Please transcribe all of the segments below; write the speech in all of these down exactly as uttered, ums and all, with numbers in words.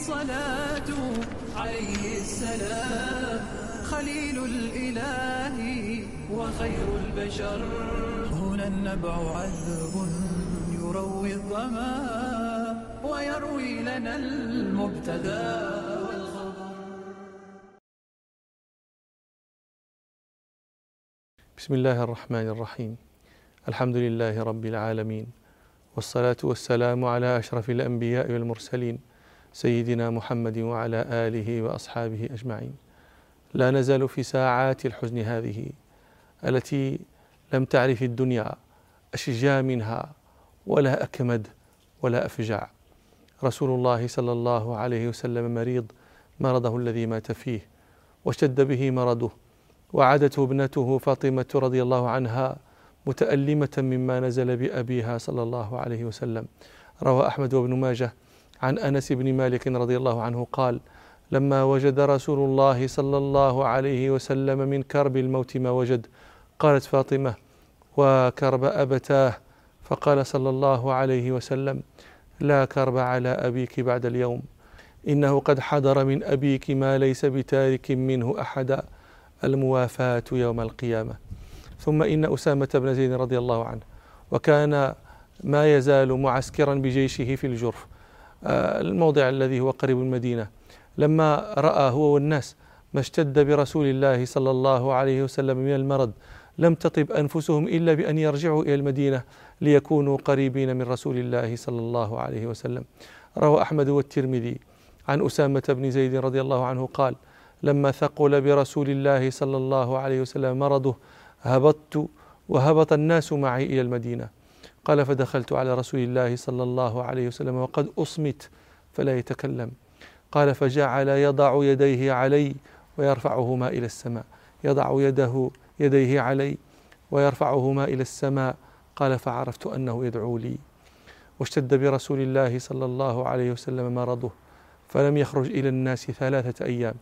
الصلاة عليه السلام، خليل الإله وخير البشر. هنا النبع عذب يروي الظما ويروي لنا المبتدى والخبر. بسم الله الرحمن الرحيم. الحمد لله رب العالمين، والصلاة والسلام على أشرف الأنبياء والمرسلين سيدنا محمد وعلى آله وأصحابه أجمعين. لا نزال في ساعات الحزن هذه التي لم تعرف الدنيا أشجى منها ولا أكمد ولا أفجع. رسول الله صلى الله عليه وسلم مريض مرضه الذي مات فيه واشتد به مرضه، وعادته ابنته فاطمة رضي الله عنها متألمة مما نزل بأبيها صلى الله عليه وسلم. روى أحمد وابن ماجه عن أنس بن مالك رضي الله عنه قال: لما وجد رسول الله صلى الله عليه وسلم من كرب الموت ما وجد، قالت فاطمة: وكرب أبتاه. فقال صلى الله عليه وسلم: لا كرب على أبيك بعد اليوم، إنه قد حضر من أبيك ما ليس بتارك منه أحدا، الموافاة يوم القيامة. ثم إن أسامة بن زيد رضي الله عنه، وكان ما يزال معسكرا بجيشه في الجرف، الموضع الذي هو قريب المدينة، لما رأى هو والناس ما اشتد برسول الله صلى الله عليه وسلم من المرض، لم تطب أنفسهم إلا بأن يرجعوا إلى المدينة ليكونوا قريبين من رسول الله صلى الله عليه وسلم. روى أحمد والترمذي عن أسامة بن زيد رضي الله عنه قال: لما ثقل برسول الله صلى الله عليه وسلم مرضه هبطت وهبط الناس معي إلى المدينة. قال: فدخلت على رسول الله صلى الله عليه وسلم وقد أصمت فلا يتكلم. قال: فجعل يضع يديه علي ويرفعهما إلى السماء، يضع يده يديه علي ويرفعهما إلى السماء. قال: فعرفت أنه يدعو لي. واشتد برسول الله صلى الله عليه وسلم مرضه، فلم يخرج إلى الناس ثلاثة أيام،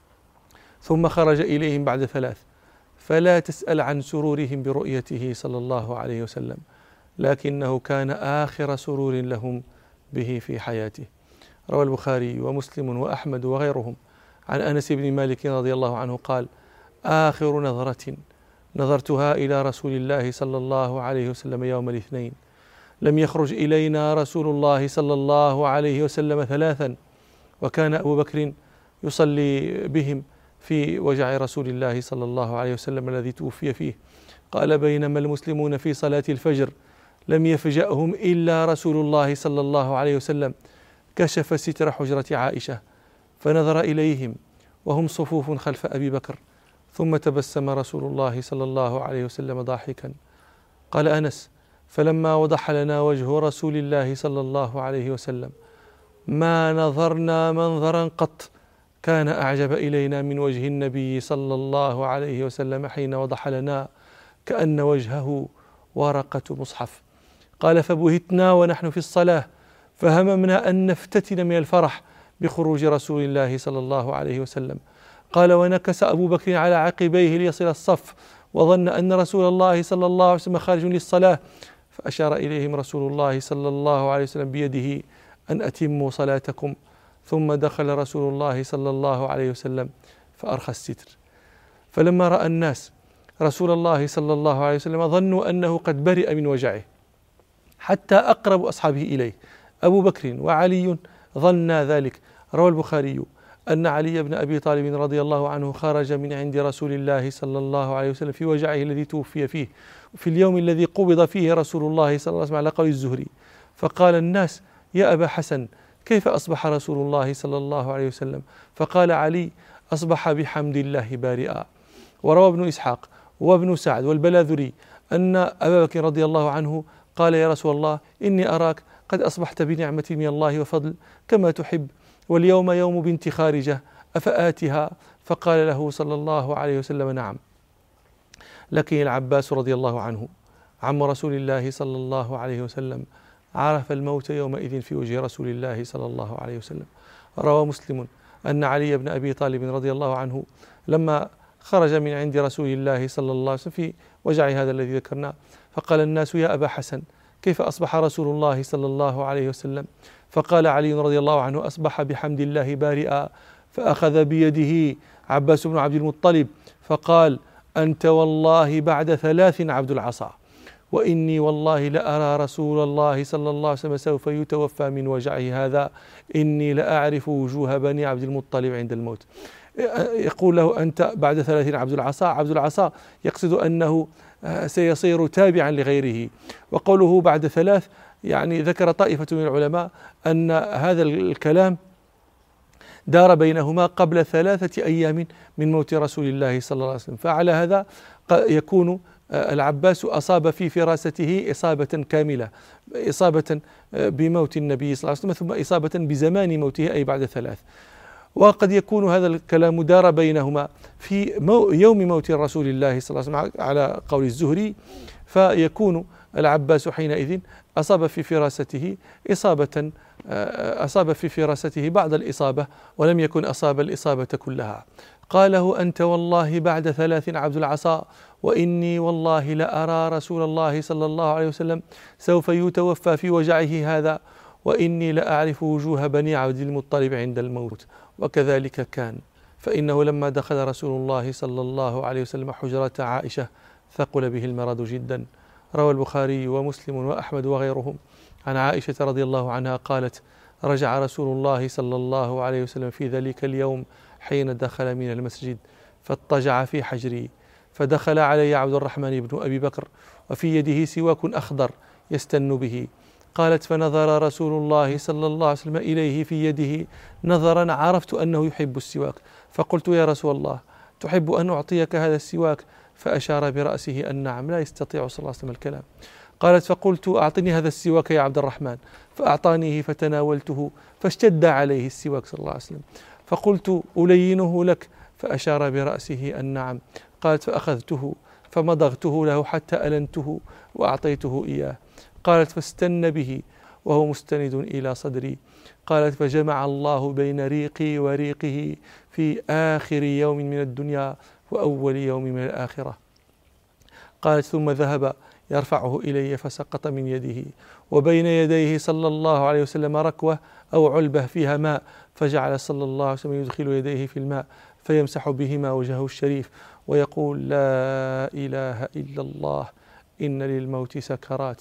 ثم خرج إليهم بعد ثلاث، فلا تسأل عن سرورهم برؤيته صلى الله عليه وسلم، لكنه كان آخر سرور لهم به في حياته. روى البخاري ومسلم وأحمد وغيرهم عن أنس بن مالك رضي الله عنه قال: آخر نظرة نظرتها إلى رسول الله صلى الله عليه وسلم يوم الاثنين، لم يخرج إلينا رسول الله صلى الله عليه وسلم ثلاثا، وكان أبو بكر يصلي بهم في وجع رسول الله صلى الله عليه وسلم الذي توفي فيه. قال: بينما المسلمون في صلاة الفجر لم يفجأهم إلا رسول الله صلى الله عليه وسلم كشف ستر حجرة عائشة فنظر إليهم وهم صفوف خلف أبي بكر، ثم تبسم رسول الله صلى الله عليه وسلم ضاحكا. قال أنس: فلما وضح لنا وجه رسول الله صلى الله عليه وسلم ما نظرنا منظرا قط كان أعجب إلينا من وجه النبي صلى الله عليه وسلم حين وضح لنا، كأن وجهه ورقة مصحف. قال: فبهتنا ونحن في الصلاة، فهممنا أن نفتتن من الفرح بخروج رسول الله صلى الله عليه وسلم. قال: ونكس أبو بكر على عقبيه ليصل الصف، وظن أن رسول الله صلى الله عليه وسلم خارج للصلاة، فأشار إليهم رسول الله صلى الله عليه وسلم بيده أن أتموا صلاتكم، ثم دخل رسول الله صلى الله عليه وسلم فأرخى الستر. فلما رأى الناس رسول الله صلى الله عليه وسلم ظنوا أنه قد برئ من وجعه، حتى أقرب أصحابه إليه أبو بكر وعلي ظنا ذلك. روى البخاري أن علي بن أبي طالب رضي الله عنه خرج من عند رسول الله صلى الله عليه وسلم في وجعه الذي توفي فيه، في اليوم الذي قبض فيه رسول الله صلى الله عليه وسلم على قول الزهري، فقال الناس: يا أبا حسن، كيف أصبح رسول الله صلى الله عليه وسلم؟ فقال علي: أصبح بحمد الله بارئا. وروى ابن إسحاق وابن سعد والبلاذري أن أبا بكر رضي الله عنه قال: يا رسول الله، إني أراك قد أصبحت بنعمة من الله وفضل كما تحب، واليوم يوم بنت خارجة، أفآتها؟ فقال له صلى الله عليه وسلم: نعم. لكن العباس رضي الله عنه عم رسول الله صلى الله عليه وسلم عرف الموت يومئذ في وجه رسول الله صلى الله عليه وسلم. روى مسلم أن علي بن أبي طالب رضي الله عنه لما خرج من عند رسول الله صلى الله عليه وسلم في وجع هذا الذي ذكرناه، فقال الناس: يا أبا حسن، كيف أصبح رسول الله صلى الله عليه وسلم؟ فقال علي رضي الله عنه: أصبح بحمد الله بارئا. فأخذ بيده عباس بن عبد المطلب فقال: أنت والله بعد ثلاث عبد العصا، وإني والله لأرى رسول الله صلى الله عليه وسلم سوف يتوفى من وجعه هذا، إني لأعرف وجوه بني عبد المطلب عند الموت. يقول له: أنت بعد ثلاثين عبد العصا. عبد العصا يقصد أنه سيصير تابعا لغيره. وقوله بعد ثلاث يعني ذكر طائفة من العلماء أن هذا الكلام دار بينهما قبل ثلاثة أيام من موت رسول الله صلى الله عليه وسلم. فعلى هذا يكون العباس أصاب في فراسته إصابة كاملة، إصابة بموت النبي صلى الله عليه وسلم، ثم إصابة بزمان موته أي بعد ثلاث. وقد يكون هذا الكلام دار بينهما في مو يوم موت رسول الله صلى الله عليه وسلم على قول الزهري، فيكون العباس حينئذ أصاب في فراسته إصابة أصاب في فراسته بعض الإصابة، ولم يكن أصاب الإصابة كلها. قاله: أنت والله بعد ثلاث عبد العصا، وإني والله لأرى رسول الله صلى الله عليه وسلم سوف يتوفى في وجعه هذا، وإني لأعرف وجوه بني عبد المطلب عند الموت. وكذلك كان، فإنه لما دخل رسول الله صلى الله عليه وسلم حجرة عائشة ثقل به المرض جدا. روى البخاري ومسلم وأحمد وغيرهم عن عائشة رضي الله عنها قالت: رجع رسول الله صلى الله عليه وسلم في ذلك اليوم حين دخل من المسجد فاضطجع في حجري، فدخل علي عبد الرحمن بن أبي بكر وفي يده سواك أخضر يستن به. قالت: فنظر رسول الله صلى الله عليه وسلم إليه في يده نظرا عرفت أنه يحب السواك، فقلت: يا رسول الله، تحب أن أعطيك هذا السواك؟ فأشار برأسه أن نعم، لا يستطيع صلى الله عليه وسلم الكلام. قالت: فقلت: أعطني هذا السواك يا عبد الرحمن، فأعطانيه فتناولته فاشتد عليه السواك صلى الله عليه وسلم، فقلت: ألينه لك؟ فأشار برأسه أن نعم. قالت: فأخذته فمضغته له حتى ألنته وأعطيته إياه. قالت: فاستن به وهو مستند إلى صدري. قالت: فجمع الله بين ريقي وريقه في آخر يوم من الدنيا وأول يوم من الآخرة. قالت: ثم ذهب يرفعه إلي فسقط من يده، وبين يديه صلى الله عليه وسلم ركوة أو علبة فيها ماء، فجعل صلى الله عليه وسلم يدخل يديه في الماء فيمسح بهما وجهه الشريف ويقول: لا إله إلا الله، إن للموت سكرات.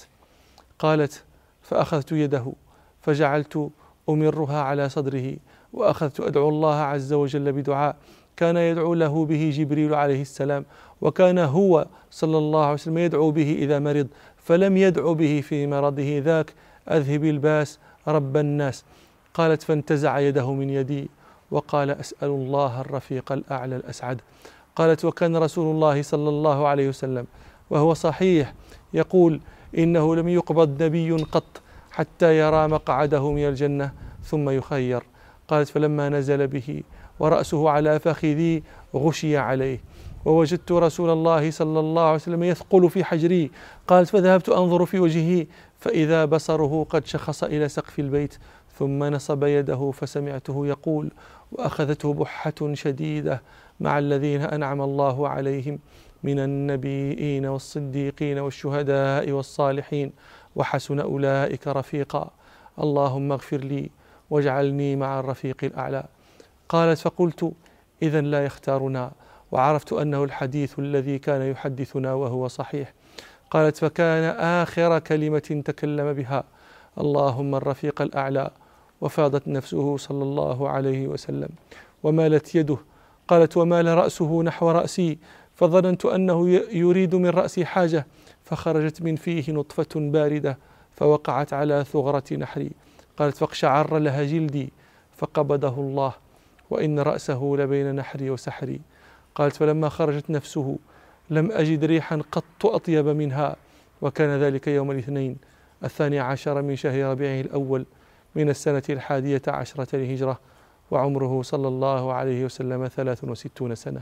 قالت: فأخذت يده فجعلت أمرها على صدره، وأخذت أدعو الله عز وجل بدعاء كان يدعو له به جبريل عليه السلام، وكان هو صلى الله عليه وسلم يدعو به إذا مرض، فلم يدعو به في مرضه ذاك: أذهب الباس رب الناس. قالت: فانتزع يده من يدي وقال: أسأل الله الرفيق الأعلى الأسعد. قالت: وكان رسول الله صلى الله عليه وسلم وهو صحيح يقول: إنه لم يقبض نبي قط حتى يرى مقعده من الجنة ثم يخير. قالت: فلما نزل به ورأسه على فخذي غشي عليه، ووجدت رسول الله صلى الله عليه وسلم يثقل في حجري. قالت: فذهبت أنظر في وجهه فإذا بصره قد شخص إلى سقف البيت، ثم نصب يده فسمعته يقول: وأخذته بحة شديدة مع الذين أنعم الله عليهم من النبيين والصديقين والشهداء والصالحين وحسن أولئك رفيقا، اللهم اغفر لي واجعلني مع الرفيق الأعلى. قالت: فقلت: إذن لا يختارنا، وعرفت أنه الحديث الذي كان يحدثنا وهو صحيح. قالت: فكان آخر كلمة تكلم بها اللهم الرفيق الأعلى. وفاضت نفسه صلى الله عليه وسلم ومالت يده. قالت: ومال رأسه نحو رأسي، فظننت أنه يريد من رأسي حاجة، فخرجت من فيه نطفة باردة فوقعت على ثغرة نحري. قالت: فاقشعر لها جلدي فقبضه الله، وإن رأسه لبين نحري وسحري. قالت: فلما خرجت نفسه لم أجد ريحا قط أطيب منها، وكان ذلك يوم الاثنين الثاني عشر من شهر ربيعه الأول من السنة الحادية عشرة للهجرة، وعمره صلى الله عليه وسلم ثلاث وستون سنة.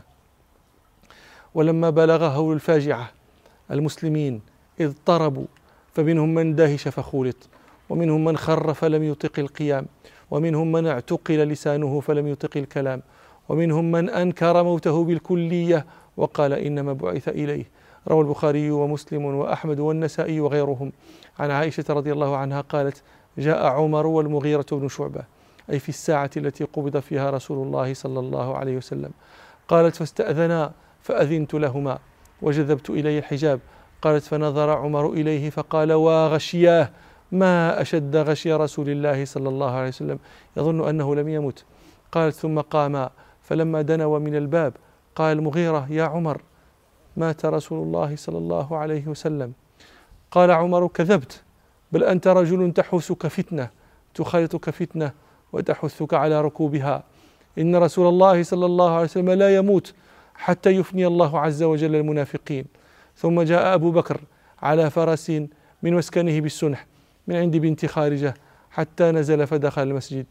ولما بلغ هول الفاجعة المسلمين اضطربوا، فمنهم من دهش فخولط، ومنهم من خر فلم يطق القيام، ومنهم من اعتقل لسانه فلم يطق الكلام، ومنهم من أنكر موته بالكلية وقال إنما بعث إليه. روى البخاري ومسلم وأحمد والنسائي وغيرهم عن عائشة رضي الله عنها قالت: جاء عمر والمغيرة بن شعبة، أي في الساعة التي قبض فيها رسول الله صلى الله عليه وسلم. قالت فاستأذنا فأذنت لهما وجذبت إلي الحجاب. قالت فنظر عمر إليه فقال وغشياه، ما أشد غشي رسول الله صلى الله عليه وسلم، يظن أنه لم يمت. قالت ثم قاما، فلما دنوا من الباب قال المغيرة يا عمر مات رسول الله صلى الله عليه وسلم. قال عمر كذبت، بل أنت رجل تحوسك فتنة، تخالطك فتنة وتحثك على ركوبها. إن رسول الله صلى الله عليه وسلم لا يموت حتى يفني الله عز وجل المنافقين. ثم جاء أبو بكر على فرس من مسكنه بالسنح من عند بنت خارجة حتى نزل فدخل المسجد،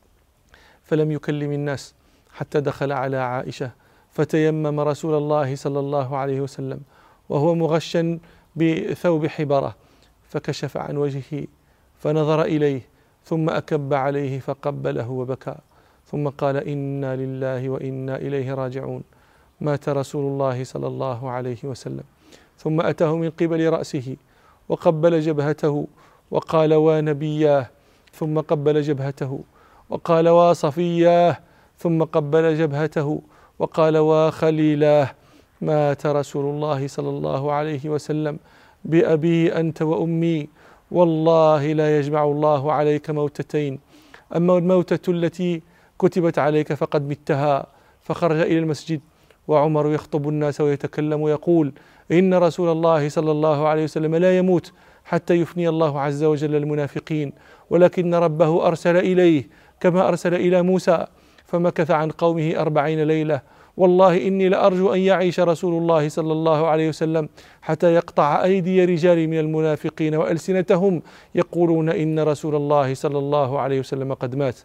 فلم يكلم الناس حتى دخل على عائشة، فتيمم رسول الله صلى الله عليه وسلم وهو مغشا بثوب حبرة، فكشف عن وجهه فنظر إليه ثم أكب عليه فقبله وبكى، ثم قال إنا لله وإنا إليه راجعون، مات رسول الله صلى الله عليه وسلم. ثم أتاه من قبل رأسه وقبل جبهته وقال ونبياه، ثم قبل جبهته وقال وصفياه، ثم قبل جبهته وقال وخليلاه، مات رسول الله صلى الله عليه وسلم بأبي أنت وأمي، والله لا يجمع الله عليك موتتين، أما الموتة التي كتبت عليك فقد متها. فخرج إلى المسجد وعمر يخطب الناس ويتكلم ويقول إن رسول الله صلى الله عليه وسلم لا يموت حتى يفني الله عز وجل المنافقين، ولكن ربه أرسل إليه كما أرسل إلى موسى، فمكث عن قومه أربعين ليلة. والله إني لأرجو أن يعيش رسول الله صلى الله عليه وسلم حتى يقطع أيدي رجال من المنافقين وألسنتهم يقولون إن رسول الله صلى الله عليه وسلم قد مات.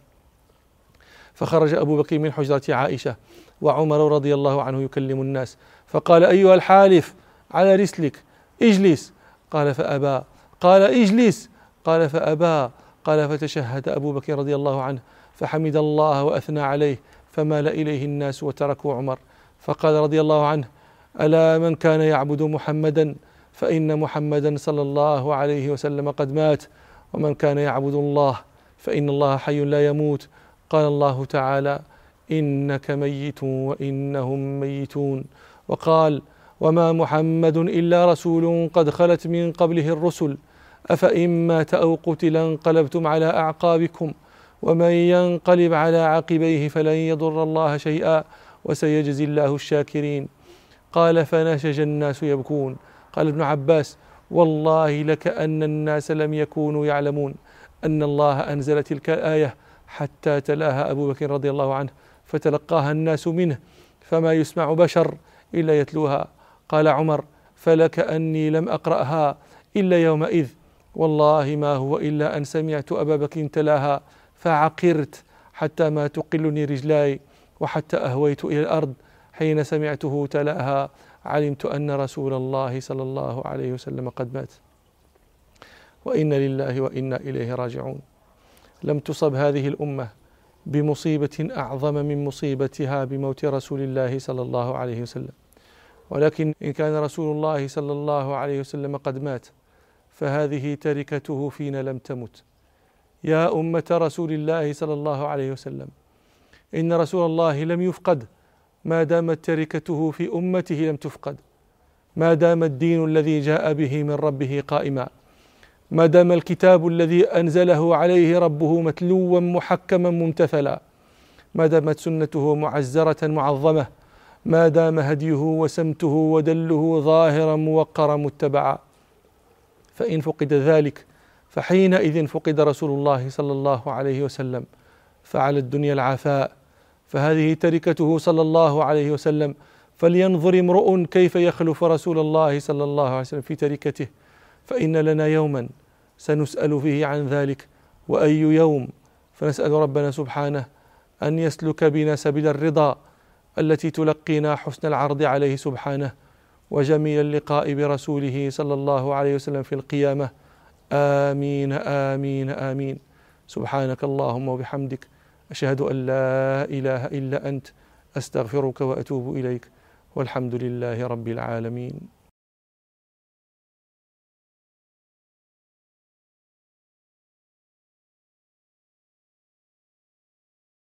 فخرج أبو بكر من حجرة عائشة وعمر رضي الله عنه يكلم الناس، فقال أيها الحالف على رسلك اجلس. قال فأبى. قال اجلس. قال فأبى. قال فتشهد أبو بكر رضي الله عنه فحمد الله وأثنى عليه، فمال إليه الناس وتركوا عمر. فقال رضي الله عنه ألا من كان يعبد محمدا فإن محمدا صلى الله عليه وسلم قد مات، ومن كان يعبد الله فإن الله حي لا يموت. قال الله تعالى إنك ميت وإنهم ميتون. وقال وما محمد إلا رسول قد خلت من قبله الرسل أفإن مات أو قتل انقلبتم على أعقابكم ومن ينقلب على عقبيه فلن يضر الله شيئا وسيجزي الله الشاكرين. قال فنشج الناس يبكون. قال ابن عباس والله لكأن الناس لم يكونوا يعلمون أن الله أنزل تلك الآية حتى تلاها أبو بكر رضي الله عنه فتلقاها الناس منه، فما يسمع بشر إلا يتلوها. قال عمر فلكأني لم أقرأها إلا يومئذ، والله ما هو إلا أن سمعت أبا بكر تلاها فعقرت حتى ما تقلني رجلاي وحتى أهويت إلى الأرض. حين سمعته تلاها علمت أن رسول الله صلى الله عليه وسلم قد مات، وإنا لله وإنا إليه راجعون. لم تصب هذه الأمة بمصيبة أعظم من مصيبتها بموت رسول الله صلى الله عليه وسلم، ولكن إن كان رسول الله صلى الله عليه وسلم قد مات فهذه تركته فينا لم تمت. يا أمة رسول الله صلى الله عليه وسلم، إن رسول الله لم يفقد ما دامت تركته في أمته لم تفقد، ما دام الدين الذي جاء به من ربه قائما، ما دام الكتاب الذي أنزله عليه ربه متلوا محكما ممتثلا، ما دامت سنته معزرة معظمة، ما دام هديه وسمته ودله ظاهرا موقرا متبعا. فإن فقد ذلك فحينئذ فقد رسول الله صلى الله عليه وسلم، فعلى الدنيا العفاء، فهذه تركته صلى الله عليه وسلم. فلينظر امرؤ كيف يخلف رسول الله صلى الله عليه وسلم في تركته، فإن لنا يوما سنسأل فيه عن ذلك، وأي يوم؟ فنسأل ربنا سبحانه أن يسلك بنا سبيل الرضا التي تلقينا حسن العرض عليه سبحانه وجميل اللقاء برسوله صلى الله عليه وسلم في القيامة. آمين آمين آمين. سبحانك اللهم وبحمدك، أشهد أن لا إله إلا أنت، أستغفرك وأتوب إليك، والحمد لله رب العالمين.